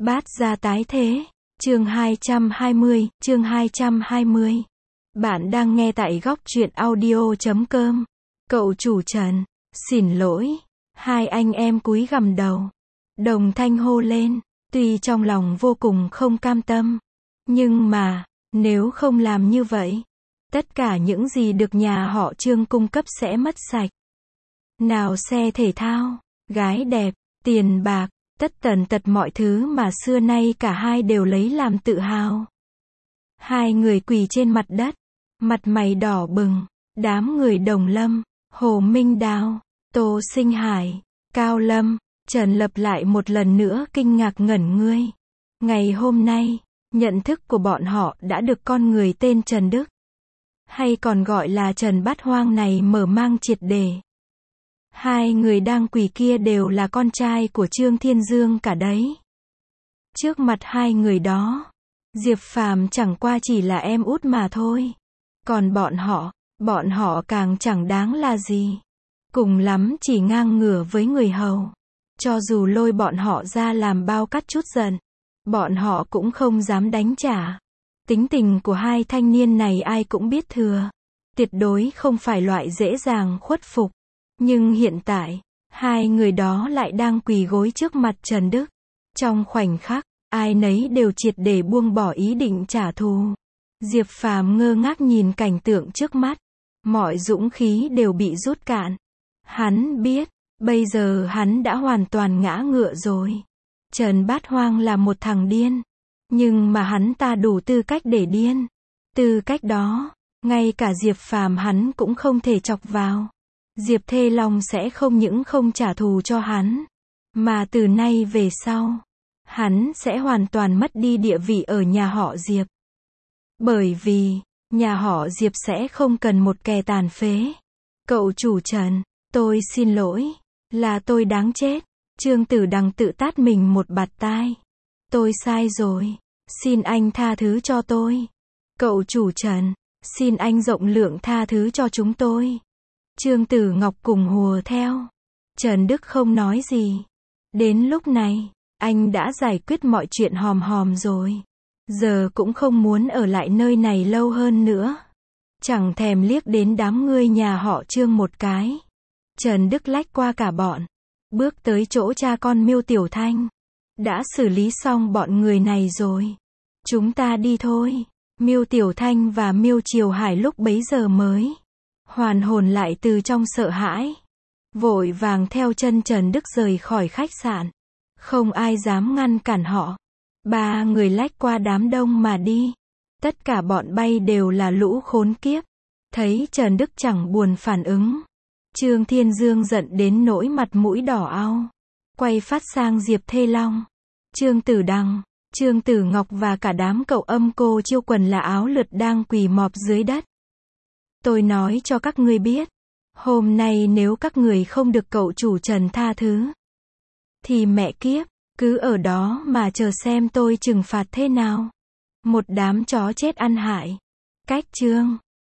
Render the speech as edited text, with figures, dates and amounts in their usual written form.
Bát gia tái thế. Chương 220. Bạn đang nghe tại góc truyện audio.com. Cậu chủ Trần, xin lỗi. Hai anh em cúi gằm đầu, đồng thanh hô lên, tuy trong lòng vô cùng không cam tâm. Nhưng mà, nếu không làm như vậy, tất cả những gì được nhà họ Trương cung cấp sẽ mất sạch. Nào xe thể thao, gái đẹp, tiền bạc, tất tần tật mọi thứ mà xưa nay cả hai đều lấy làm tự hào. Hai người quỳ trên mặt đất, mặt mày đỏ bừng, đám người Đồng Lâm, Hồ Minh Đào, Tô Sinh Hải, Cao Lâm, Trần Lập lại một lần nữa kinh ngạc ngẩn ngươi. Ngày hôm nay, nhận thức của bọn họ đã được con người tên Trần Đức, hay còn gọi là Trần Bát Hoang này mở mang triệt để. Hai người đang quỳ kia đều là con trai của Trương Thiên Dương cả đấy. Trước mặt hai người đó, Diệp Phàm chẳng qua chỉ là em út mà thôi. Còn bọn họ càng chẳng đáng là gì. Cùng lắm chỉ ngang ngửa với người hầu. Cho dù lôi bọn họ ra làm bao cắt chút giận, bọn họ cũng không dám đánh trả. Tính tình của hai thanh niên này ai cũng biết thừa. Tuyệt đối không phải loại dễ dàng khuất phục. Nhưng hiện tại, hai người đó lại đang quỳ gối trước mặt Trần Đức. Trong khoảnh khắc, ai nấy đều triệt để buông bỏ ý định trả thù. Diệp Phàm ngơ ngác nhìn cảnh tượng trước mắt. Mọi dũng khí đều bị rút cạn. Hắn biết, bây giờ hắn đã hoàn toàn ngã ngựa rồi. Trần Bát Hoang là một thằng điên. Nhưng mà hắn ta đủ tư cách để điên. Tư cách đó, ngay cả Diệp Phàm hắn cũng không thể chọc vào. Diệp Thê Long sẽ không những không trả thù cho hắn, mà từ nay về sau, hắn sẽ hoàn toàn mất đi địa vị ở nhà họ Diệp. Bởi vì, nhà họ Diệp sẽ không cần một kẻ tàn phế. Cậu chủ Trần, tôi xin lỗi, là tôi đáng chết. Trương Tử Đằng tự tát mình một bạt tai. Tôi sai rồi, xin anh tha thứ cho tôi. Cậu chủ Trần, xin anh rộng lượng tha thứ cho chúng tôi. Trương Tử Ngọc cùng hùa theo. Trần Đức không nói gì. Đến lúc này, anh đã giải quyết mọi chuyện hòm hòm rồi. Giờ cũng không muốn ở lại nơi này lâu hơn nữa. Chẳng thèm liếc đến đám ngươi nhà họ Trương một cái. Trần Đức lách qua cả bọn, bước tới chỗ cha con Miêu Tiểu Thanh. Đã xử lý xong bọn người này rồi. Chúng ta đi thôi. Miêu Tiểu Thanh và Miêu Triều Hải lúc bấy giờ mới hoàn hồn lại từ trong sợ hãi. Vội vàng theo chân Trần Đức rời khỏi khách sạn. Không ai dám ngăn cản họ. Ba người lách qua đám đông mà đi. Tất cả bọn bay đều là lũ khốn kiếp. Thấy Trần Đức chẳng buồn phản ứng. Trương Thiên Dương giận đến nỗi mặt mũi đỏ ao. Quay phát sang Diệp Thê Long, Trương Tử Đằng, Trương Tử Ngọc và cả đám cậu âm cô chiêu quần là áo lượt đang quỳ mọp dưới đất. Tôi nói cho các ngươi biết, hôm nay nếu các người không được cậu chủ Trần tha thứ, thì mẹ kiếp, cứ ở đó mà chờ xem tôi trừng phạt thế nào. Một đám chó chết ăn hại. Cách Trương